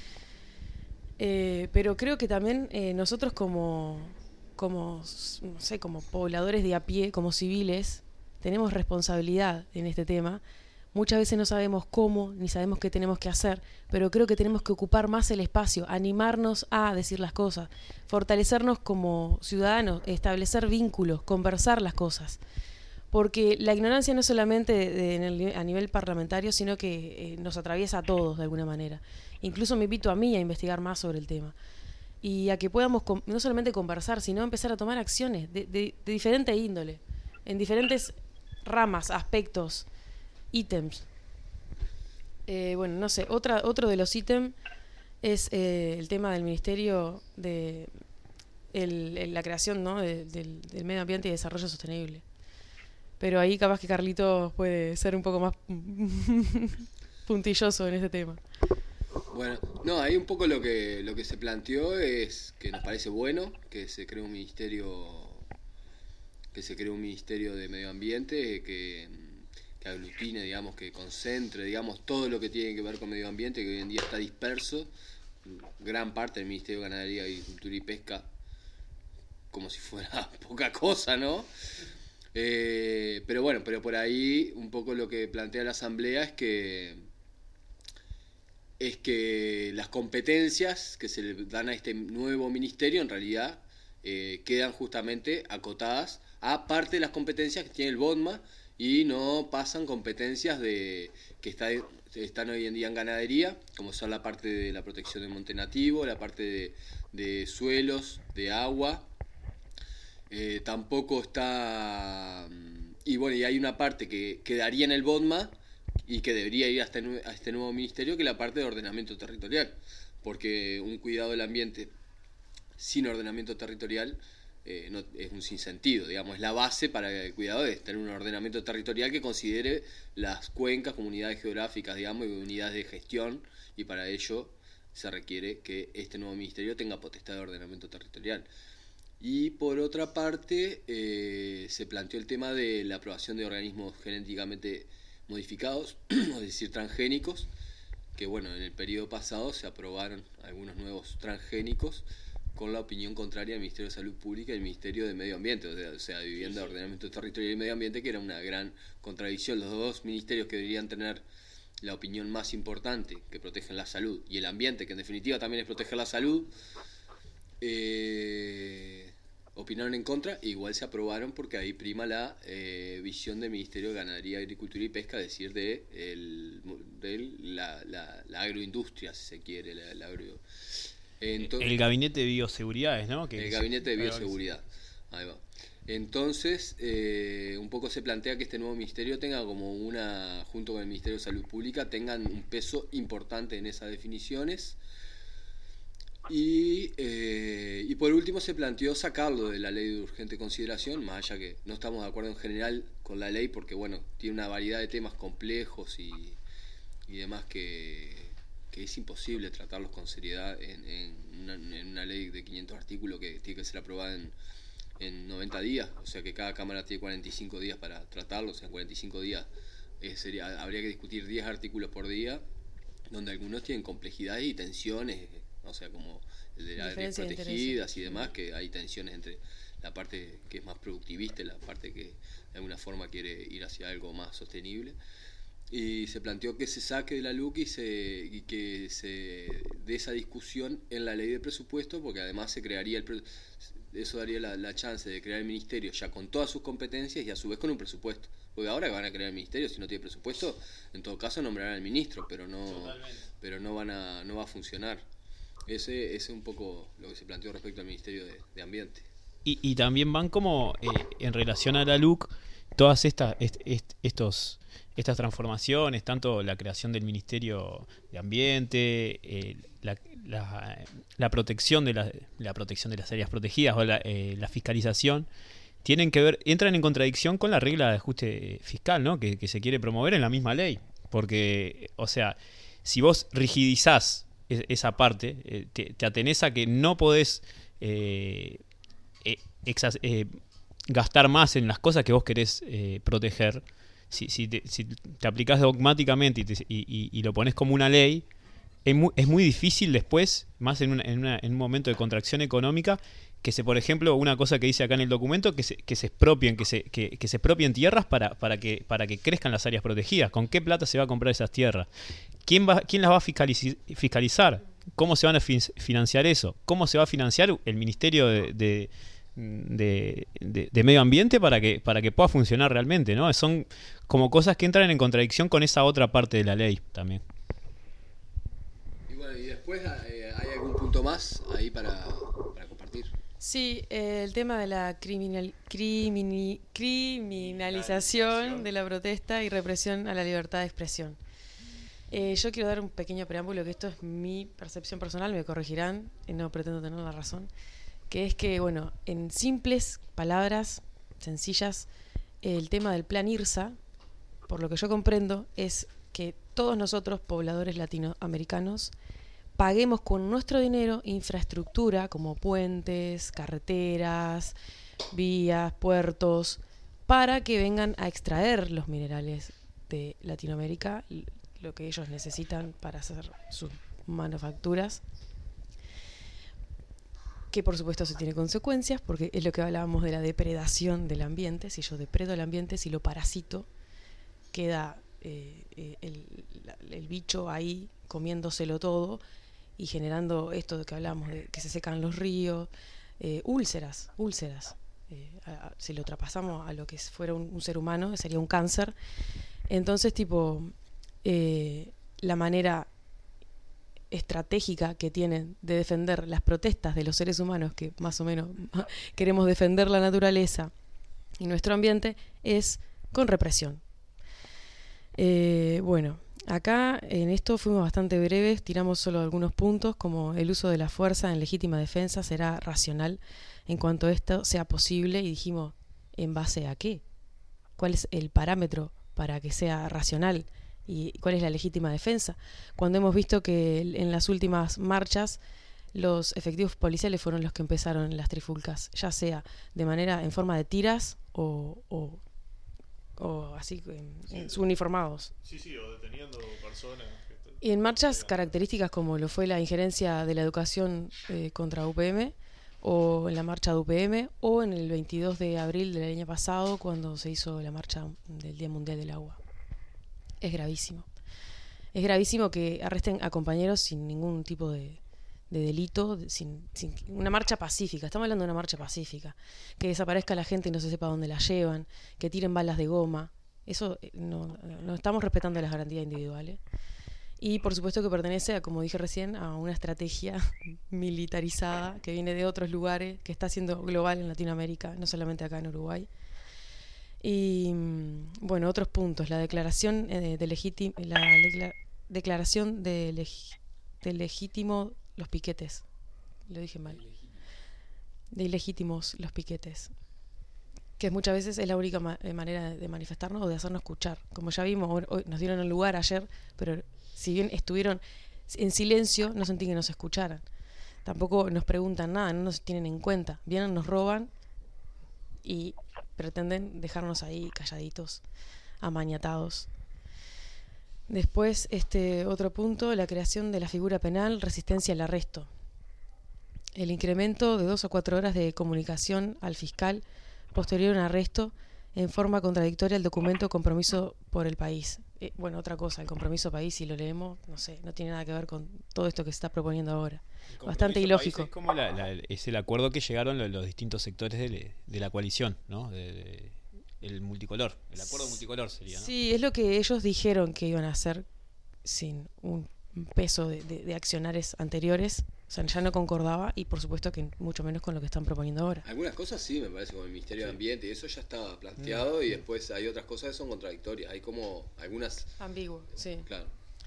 Eh, pero creo que también eh, nosotros como, como, no sé, como pobladores de a pie, como civiles, tenemos responsabilidad en este tema. Muchas veces no sabemos cómo, ni sabemos qué tenemos que hacer, pero creo que tenemos que ocupar más el espacio, animarnos a decir las cosas, fortalecernos como ciudadanos, establecer vínculos, conversar las cosas. Porque la ignorancia no es solamente de- de- en el- a nivel parlamentario, sino que eh, nos atraviesa a todos de alguna manera. Incluso me invito a mí a investigar más sobre el tema. Y a que podamos com- no solamente conversar, sino empezar a tomar acciones de, de- de diferente índole, en diferentes ramas, aspectos, ítems. Eh, bueno, no sé, otra, otro de los ítems es eh, el tema del Ministerio de el, el, la creación, ¿no? de, del, del medio ambiente y desarrollo sostenible. Pero ahí capaz que Carlitos puede ser un poco más puntilloso en ese tema. Bueno, no, ahí un poco lo que lo que se planteó es que nos parece bueno que se cree un ministerio que se cree un ministerio de medio ambiente que, que aglutine, digamos, que concentre, digamos, todo lo que tiene que ver con medio ambiente, que hoy en día está disperso, gran parte del Ministerio de Ganadería, Agricultura y Pesca, como si fuera poca cosa, ¿no? Eh, pero bueno, pero por ahí un poco lo que plantea la Asamblea es que es que las competencias que se le dan a este nuevo ministerio en realidad eh, quedan justamente acotadas a parte de las competencias que tiene el BODMA y no pasan competencias de que está, están hoy en día en ganadería, como son la parte de la protección del monte nativo, la parte de, de suelos, de agua. Eh, tampoco está... Y bueno, y hay una parte que quedaría en el BODMA y que debería ir a este, a este nuevo ministerio, que es la parte de ordenamiento territorial, porque un cuidado del ambiente sin ordenamiento territorial eh, no, es un sinsentido, digamos, es la base para el cuidado de tener un ordenamiento territorial que considere las cuencas, comunidades geográficas, digamos, y unidades de gestión, y para ello se requiere que este nuevo ministerio tenga potestad de ordenamiento territorial. Y por otra parte, eh, se planteó el tema de la aprobación de organismos genéticamente modificados, es decir, transgénicos, que bueno, en el periodo pasado se aprobaron algunos nuevos transgénicos con la opinión contraria del Ministerio de Salud Pública y el Ministerio de Medio Ambiente, o sea, o sea Vivienda, sí, sí. Ordenamiento Territorial y Medio Ambiente, que era una gran contradicción. Los dos ministerios que deberían tener la opinión más importante, que protegen la salud, y el ambiente, que en definitiva también es proteger la salud, eh, opinaron en contra, e igual se aprobaron porque ahí prima la eh, visión del Ministerio de Ganadería, Agricultura y Pesca, es decir, de, el, de la, la, la agroindustria, si se quiere, la, la agro... Entonces, el gabinete de bioseguridades, ¿no? Que el gabinete de bioseguridad. Ahí va. Entonces, eh, un poco se plantea que este nuevo ministerio tenga como una, junto con el Ministerio de Salud Pública, tengan un peso importante en esas definiciones. Y, eh, y por último se planteó sacarlo de la ley de urgente consideración, más allá que no estamos de acuerdo en general con la ley, porque bueno, tiene una variedad de temas complejos y, y demás que... que es imposible tratarlos con seriedad en, en, una, en una ley de quinientos artículos que tiene que ser aprobada en, en noventa días, o sea que cada cámara tiene cuarenta y cinco días para tratarlo, o sea, en cuarenta y cinco días eh, sería, habría que discutir diez artículos por día, donde algunos tienen complejidades y tensiones, o sea, como el de las áreas protegidas y demás, que hay tensiones entre la parte que es más productivista y la parte que de alguna forma quiere ir hacia algo más sostenible. Y se planteó que se saque de la L U C y, se, y que se dé esa discusión en la ley de presupuesto, porque además se crearía el pre, eso daría la, la chance de crear el ministerio ya con todas sus competencias y a su vez con un presupuesto. Porque ahora que van a crear el ministerio, si no tiene presupuesto, en todo caso nombrarán al ministro, pero no, pero no van a, no va a funcionar. Ese, ese es un poco lo que se planteó respecto al Ministerio de, de Ambiente. Y, y también van como eh, en relación a la L U C, todas estas est, est, estos estas transformaciones, tanto la creación del Ministerio de Ambiente, eh, la, la, la protección de la, la protección de las áreas protegidas o la, eh, la fiscalización, tienen que ver, entran en contradicción con la regla de ajuste fiscal, ¿no? Que, que se quiere promover en la misma ley, porque, o sea, si vos rigidizás esa parte, eh, te, te atenés a que no podés eh, eh, exas, eh, gastar más en las cosas que vos querés eh, proteger. Si, si, te, si te aplicás dogmáticamente y, te, y, y, y lo pones como una ley, es muy, es muy difícil después, más en, una, en, una, en un momento de contracción económica, que se, por ejemplo, una cosa que dice acá en el documento, que se, que se expropien, que se, que, que se expropien tierras para, para, que, para que crezcan las áreas protegidas. ¿Con qué plata se va a comprar esas tierras? ¿Quién, va, quién las va a fiscaliz, fiscalizar? ¿Cómo se van a fin, financiar eso? ¿Cómo se va a financiar el Ministerio de... de De, de, de medio ambiente para que para que pueda funcionar realmente, ¿no? Son como cosas que entran en contradicción con esa otra parte de la ley también. Y bueno, y después eh, hay algún punto más ahí para, para compartir. Sí, eh, el tema de la criminal, crimini, criminalización de la protesta y represión a la libertad de expresión. Eh, yo quiero dar un pequeño preámbulo, que esto es mi percepción personal, me corregirán, y no pretendo tener la razón, que es que, bueno, en simples palabras, sencillas, el tema del plan IRSA, por lo que yo comprendo, es que todos nosotros, pobladores latinoamericanos, paguemos con nuestro dinero infraestructura como puentes, carreteras, vías, puertos, para que vengan a extraer los minerales de Latinoamérica, lo que ellos necesitan para hacer sus manufacturas, que por supuesto eso tiene consecuencias, porque es lo que hablábamos de la depredación del ambiente. Si yo depredo el ambiente, si lo parasito, queda eh, eh, el, la, el bicho ahí comiéndoselo todo y generando esto de que hablamos de que se secan los ríos, eh, úlceras, úlceras. Eh, a, a, si lo traspasamos a lo que fuera un, un ser humano, sería un cáncer. Entonces, tipo, eh, la manera estratégica que tienen de defender las protestas de los seres humanos, que más o menos queremos defender la naturaleza y nuestro ambiente, es con represión. Eh, bueno, acá en esto fuimos bastante breves, tiramos solo algunos puntos, como el uso de la fuerza en legítima defensa será racional en cuanto esto sea posible, y dijimos, ¿en base a qué? ¿Cuál es el parámetro para que sea racional? ¿Y cuál es la legítima defensa? Cuando hemos visto que en las últimas marchas los efectivos policiales fueron los que empezaron las trifulcas, ya sea de manera en forma de tiras o, o, o así en, sí, uniformados. Sí, sí, o deteniendo personas. Y en marchas características como lo fue la injerencia de la educación eh, contra U P M, o en la marcha de U P M, o en el veintidós de abril del año pasado, cuando se hizo la marcha del Día Mundial del Agua. Es gravísimo. Es gravísimo que arresten a compañeros sin ningún tipo de, de delito, sin, sin una marcha pacífica. Estamos hablando de una marcha pacífica. Que desaparezca la gente y no se sepa dónde la llevan, que tiren balas de goma. Eso no, no estamos respetando las garantías individuales. Y por supuesto que pertenece a, como dije recién, a una estrategia militarizada que viene de otros lugares, que está siendo global en Latinoamérica, no solamente acá en Uruguay. Y bueno, otros puntos. La declaración eh, de legítimo, la decla- declaración de, leg- de legítimo los piquetes. Lo dije mal. De ilegítimos los piquetes. Que muchas veces es la única ma- manera de manifestarnos o de hacernos escuchar. Como ya vimos, hoy, hoy nos dieron el lugar ayer, pero si bien estuvieron en silencio, no sentí que nos escucharan. Tampoco nos preguntan nada, no nos tienen en cuenta. Vienen, nos roban y pretenden dejarnos ahí calladitos, amañatados. Después, este otro punto, la creación de la figura penal, resistencia al arresto. El incremento de dos o cuatro horas de comunicación al fiscal posterior a un arresto en forma contradictoria al documento compromiso por el país. Eh, bueno, otra cosa, el compromiso país, si lo leemos, no sé, no tiene nada que ver con todo esto que se está proponiendo ahora. Bastante ilógico. Es como la, la, es el acuerdo que llegaron los, los distintos sectores de, de la coalición, ¿no? De, de, el multicolor, el acuerdo multicolor sería, ¿no? Sí, es lo que ellos dijeron que iban a hacer sin un peso de, de, de accionarios anteriores. O sea, ya no concordaba, y por supuesto que mucho menos con lo que están proponiendo ahora. Algunas cosas sí, me parece, como el Ministerio sí. de Ambiente, y eso ya estaba planteado, mm. y después hay otras cosas que son contradictorias. Hay como algunas... Ambiguo, sí. Claro.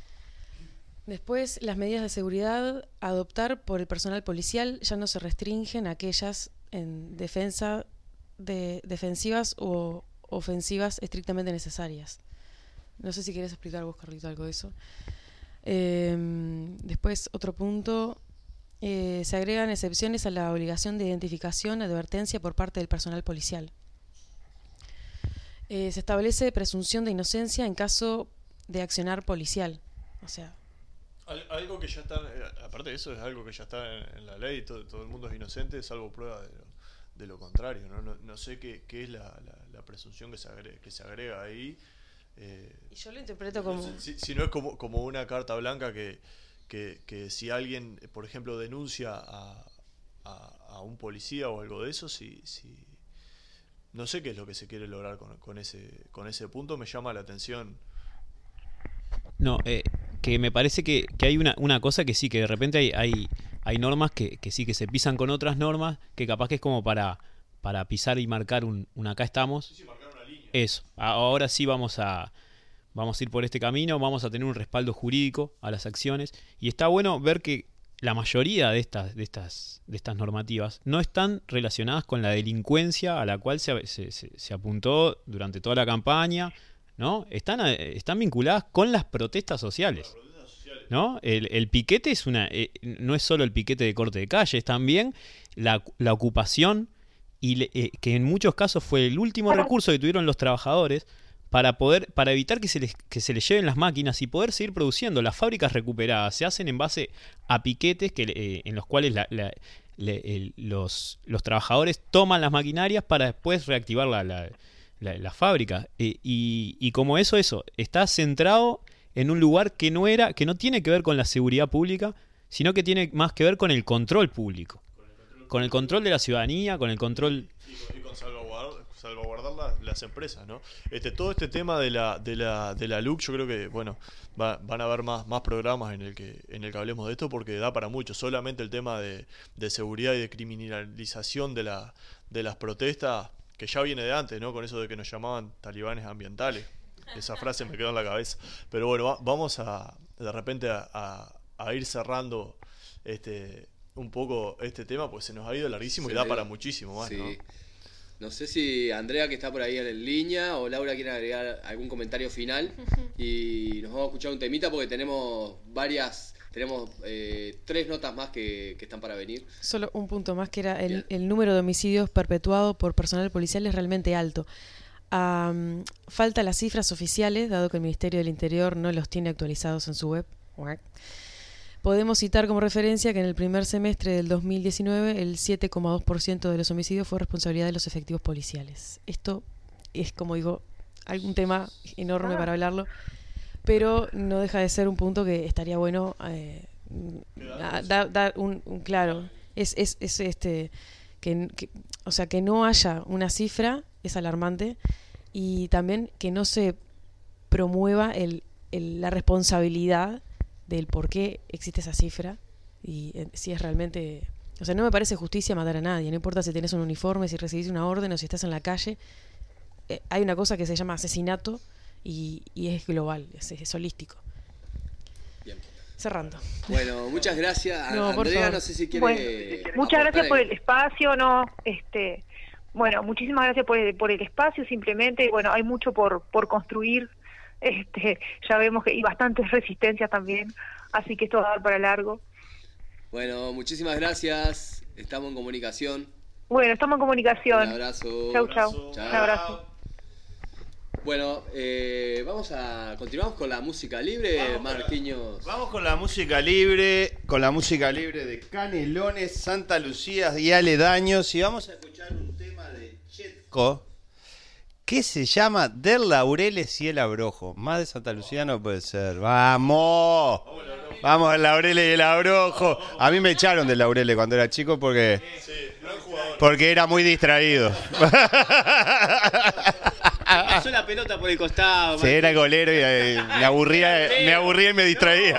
Después, las medidas de seguridad a adoptar por el personal policial ya no se restringen a aquellas en defensa de defensivas o ofensivas estrictamente necesarias. No sé si querés explicar vos, Carlito, algo de eso. Eh, después, otro punto... Eh, se agregan excepciones a la obligación de identificación, advertencia por parte del personal policial. Eh, se establece presunción de inocencia en caso de accionar policial. O sea, Al, algo que ya está, aparte de eso, es algo que ya está en, en la ley, todo, todo el mundo es inocente, salvo prueba de lo, de lo contrario, ¿no? No, no sé qué, qué es la, la, la presunción que se agrega, que se agrega ahí. Eh, y yo lo interpreto como... Si, si no es como, como una carta blanca que... Que, que si alguien, por ejemplo, denuncia a, a, a un policía o algo de eso, si, si no sé qué es lo que se quiere lograr con, con ese con ese punto, me llama la atención. No, eh, que me parece que, que hay una, una cosa que sí, que de repente hay hay, hay normas que, que sí, que se pisan con otras normas, que capaz que es como para, para pisar y marcar un, un acá estamos. Sí, sí, marcar una línea. Eso, ahora sí vamos a... vamos a ir por este camino, vamos a tener un respaldo jurídico a las acciones, y está bueno ver que la mayoría de estas, de estas, de estas normativas no están relacionadas con la delincuencia a la cual se, se, se apuntó durante toda la campaña, ¿no? Están, están vinculadas con las protestas sociales, ¿no? El, el piquete es una, eh, no es solo el piquete de corte de calle, es también la, la ocupación, y le, eh, que en muchos casos fue el último recurso que tuvieron los trabajadores para poder, para evitar que se les, que se les lleven las máquinas y poder seguir produciendo. Las fábricas recuperadas se hacen en base a piquetes que, eh, en los cuales la, la, le, el, los, los trabajadores toman las maquinarias para después reactivar la, la, la, la fábrica. Eh, y, y como eso, eso está centrado en un lugar que no era, que no tiene que ver con la seguridad pública, sino que tiene más que ver con el control público, con el control de la ciudadanía, con el control y con salvaguardar, salvaguardar las, las empresas, ¿no? Este, todo este tema de la, de la, de la L U C, yo creo que, bueno, va, van a haber más, más programas en el que, en el que hablemos de esto, porque da para mucho. Solamente el tema de, de seguridad y de criminalización de la, de las protestas, que ya viene de antes, ¿no? Con eso de que nos llamaban talibanes ambientales. Esa frase me quedó en la cabeza. Pero bueno, va, vamos a, de repente a, a, a ir cerrando este un poco este tema, pues se nos ha ido larguísimo. Se y da para muchísimo más, sí. ¿No? No sé si Andrea, que está por ahí en línea, o Laura quiere agregar algún comentario final. Y nos vamos a escuchar un temita porque tenemos varias, tenemos eh, tres notas más que, que están para venir. Solo un punto más, que era el, el número de homicidios perpetuado por personal policial es realmente alto. Um, falta las cifras oficiales, dado que el Ministerio del Interior no los tiene actualizados en su web. Podemos citar como referencia que en el primer semestre del dos mil diecinueve el siete coma dos por ciento de los homicidios fue responsabilidad de los efectivos policiales. Esto es, como digo, algún tema enorme ah. para hablarlo, pero no deja de ser un punto que estaría bueno eh, dar da un, un claro. Es, es, es este que, que, o sea, que no haya una cifra es alarmante, y también que no se promueva el, el, la responsabilidad del por qué existe esa cifra y eh, si es realmente... O sea, no me parece justicia matar a nadie, no importa si tenés un uniforme, si recibís una orden o si estás en la calle. Eh, hay una cosa que se llama asesinato y, y es global, es, es holístico. Bien. Cerrando. Bueno, muchas gracias. No, Andrea, no sé si quiere... Bueno, muchas gracias por el espacio, no, este... Bueno, muchísimas gracias por el, por el espacio, simplemente, bueno, hay mucho por, por construir, este, ya vemos que hay bastantes resistencias también, así que esto va a dar para largo. Bueno, muchísimas gracias, estamos en comunicación. Bueno, estamos en comunicación. Un abrazo. Chau, chau. Chau. Un abrazo. Bueno, eh, vamos a continuamos con la música libre, vamos Marquinhos. La, vamos con la música libre, con la música libre de Canelones, Santa Lucía y aledaños, y vamos a escuchar un tema de Chetco que se llama Del Laureles y el Abrojo. Más de Santa Lucía no puede ser. ¡Vamos! Vamos, el Laureles y el Abrojo. A mí me echaron del Laureles cuando era chico porque, porque era muy distraído. Pasó la pelota por el costado. Sí, era golero y eh, me aburría, me aburría y me distraía.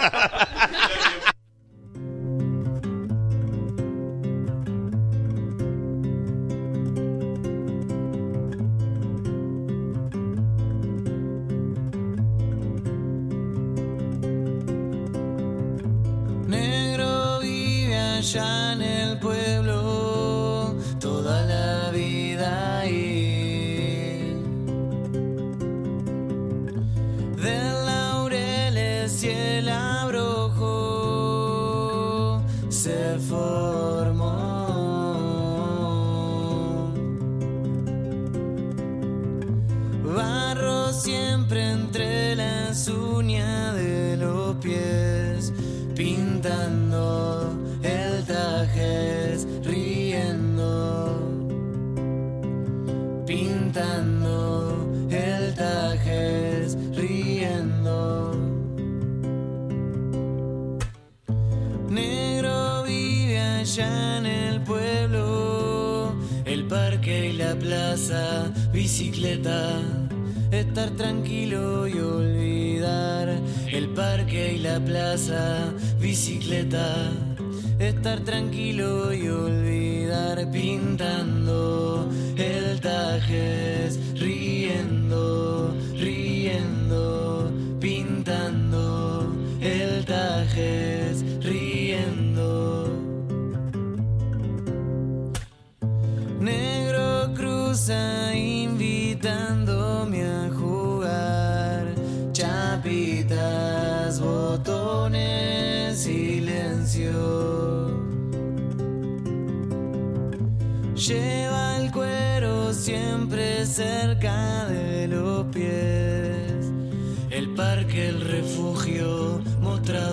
Negro vive allá en el pueblo toda la vida ahí. Del Laureles y el Abrojo se formó. Barro siempre entre las uñas de los pies, pintando el Tajes, riendo, pintando el Tajes, riendo. Negro vive allá en el pueblo, el parque y la plaza, bicicleta, estar tranquilo y olvidar. El parque y la plaza, bicicleta, estar tranquilo y olvidar. Pintando el Tajes, riendo, riendo, botones, silencio. Lleva el cuero siempre cerca de los pies. El parque, el refugio, mostrador